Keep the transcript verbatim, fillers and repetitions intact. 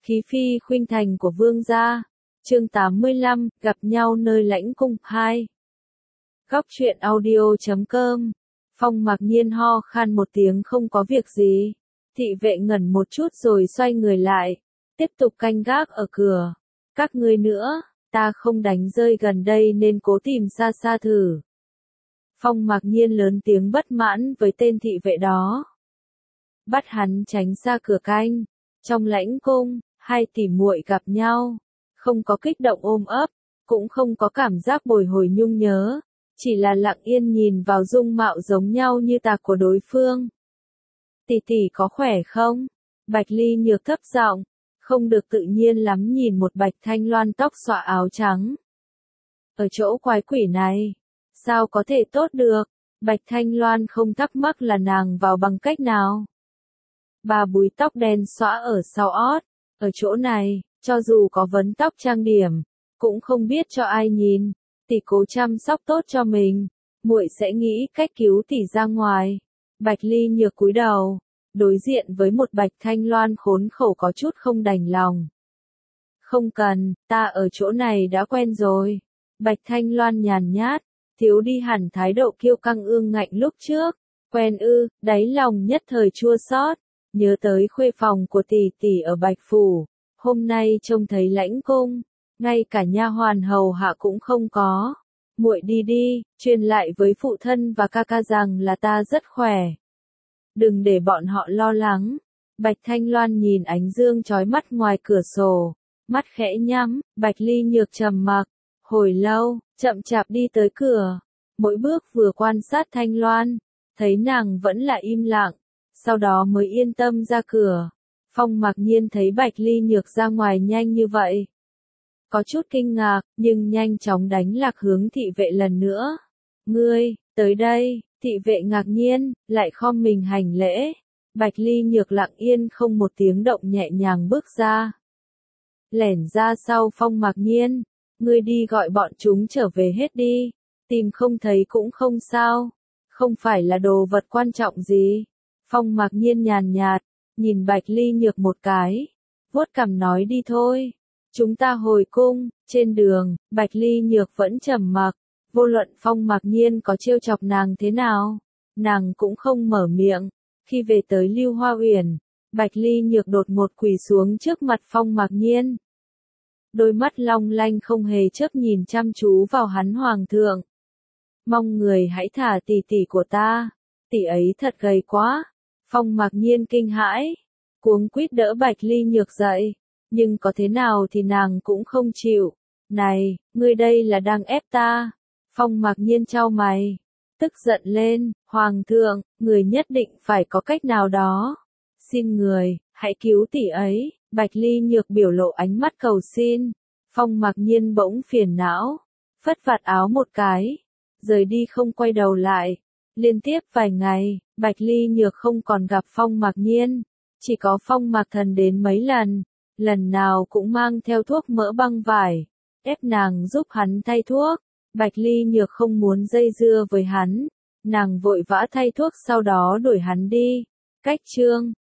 Khí phi khuynh thành của vương gia. Chương tám mươi lăm, gặp nhau nơi lãnh cung hai. Góc truyện audio chấm com. Phong Mặc Nhiên ho khan một tiếng không có việc gì. Thị vệ ngẩn một chút rồi xoay người lại, tiếp tục canh gác ở cửa. Các ngươi nữa, ta không đánh rơi gần đây nên cố tìm xa xa thử. Phong Mặc Nhiên lớn tiếng bất mãn với tên thị vệ đó. Bắt hắn tránh xa cửa canh. Trong lãnh cung, hai tỷ muội gặp nhau, không có kích động ôm ấp, cũng không có cảm giác bồi hồi nhung nhớ, chỉ là lặng yên nhìn vào dung mạo giống nhau như tạc của đối phương. Tỷ tỷ có khỏe không? Bạch Ly Nhược thấp giọng, không được tự nhiên lắm nhìn một Bạch Thanh Loan tóc xõa áo trắng. Ở chỗ quái quỷ này, sao có thể tốt được? Bạch Thanh Loan không thắc mắc là nàng vào bằng cách nào. Bà búi tóc đen xõa ở sau ót, ở chỗ này, cho dù có vấn tóc trang điểm, cũng không biết cho ai nhìn, tỷ cố chăm sóc tốt cho mình, muội sẽ nghĩ cách cứu tỷ ra ngoài. Bạch Ly Nhược cúi đầu, đối diện với một Bạch Thanh Loan khốn khổ có chút không đành lòng. Không cần, ta ở chỗ này đã quen rồi. Bạch Thanh Loan nhàn nhát, thiếu đi hẳn thái độ kiêu căng ương ngạnh lúc trước. Quen ư, đáy lòng nhất thời chua xót. Nhớ tới khuê phòng của tỷ tỷ ở Bạch Phủ, hôm nay trông thấy lãnh cung, ngay cả nha hoàn hầu hạ cũng không có. Muội đi đi, truyền lại với phụ thân và ca ca rằng là ta rất khỏe. Đừng để bọn họ lo lắng. Bạch Thanh Loan nhìn ánh dương chói mắt ngoài cửa sổ, mắt khẽ nhắm, Bạch Ly Nhược trầm mặc, hồi lâu, chậm chạp đi tới cửa, mỗi bước vừa quan sát Thanh Loan, thấy nàng vẫn là im lặng. Sau đó mới yên tâm ra cửa. Phong Mặc Nhiên thấy Bạch Ly Nhược ra ngoài nhanh như vậy, có chút kinh ngạc, nhưng nhanh chóng đánh lạc hướng thị vệ lần nữa. Ngươi, tới đây, thị vệ ngạc nhiên, lại khom mình hành lễ. Bạch Ly Nhược lặng yên không một tiếng động nhẹ nhàng bước ra. Lẻn ra sau Phong Mặc Nhiên, ngươi đi gọi bọn chúng trở về hết đi, tìm không thấy cũng không sao, không phải là đồ vật quan trọng gì. Phong Mặc Nhiên nhàn nhạt, nhìn Bạch Ly Nhược một cái, vuốt cằm nói đi thôi, chúng ta hồi cung. Trên đường, Bạch Ly Nhược vẫn trầm mặc, vô luận Phong Mặc Nhiên có trêu chọc nàng thế nào, nàng cũng không mở miệng. Khi về tới Lưu Hoa Uyển, Bạch Ly Nhược đột ngột quỳ xuống trước mặt Phong Mặc Nhiên. Đôi mắt long lanh không hề chớp nhìn chăm chú vào hắn hoàng thượng. Mong người hãy thả tỷ tỷ của ta, tỷ ấy thật gầy quá. Phong Mặc Nhiên kinh hãi, cuống quýt đỡ Bạch Ly Nhược dậy, nhưng có thế nào thì nàng cũng không chịu. Này, ngươi đây là đang ép ta. Phong Mặc Nhiên chau mày, tức giận lên, hoàng thượng, người nhất định phải có cách nào đó. Xin người, hãy cứu tỷ ấy. Bạch Ly Nhược biểu lộ ánh mắt cầu xin. Phong Mặc Nhiên bỗng phiền não, phất vạt áo một cái, rời đi không quay đầu lại. Liên tiếp vài ngày, Bạch Ly Nhược không còn gặp Phong Mặc Nhiên, chỉ có Phong Mặc Thần đến mấy lần, lần nào cũng mang theo thuốc mỡ băng vải, ép nàng giúp hắn thay thuốc. Bạch Ly Nhược không muốn dây dưa với hắn, nàng vội vã thay thuốc sau đó đuổi hắn đi. Cách chương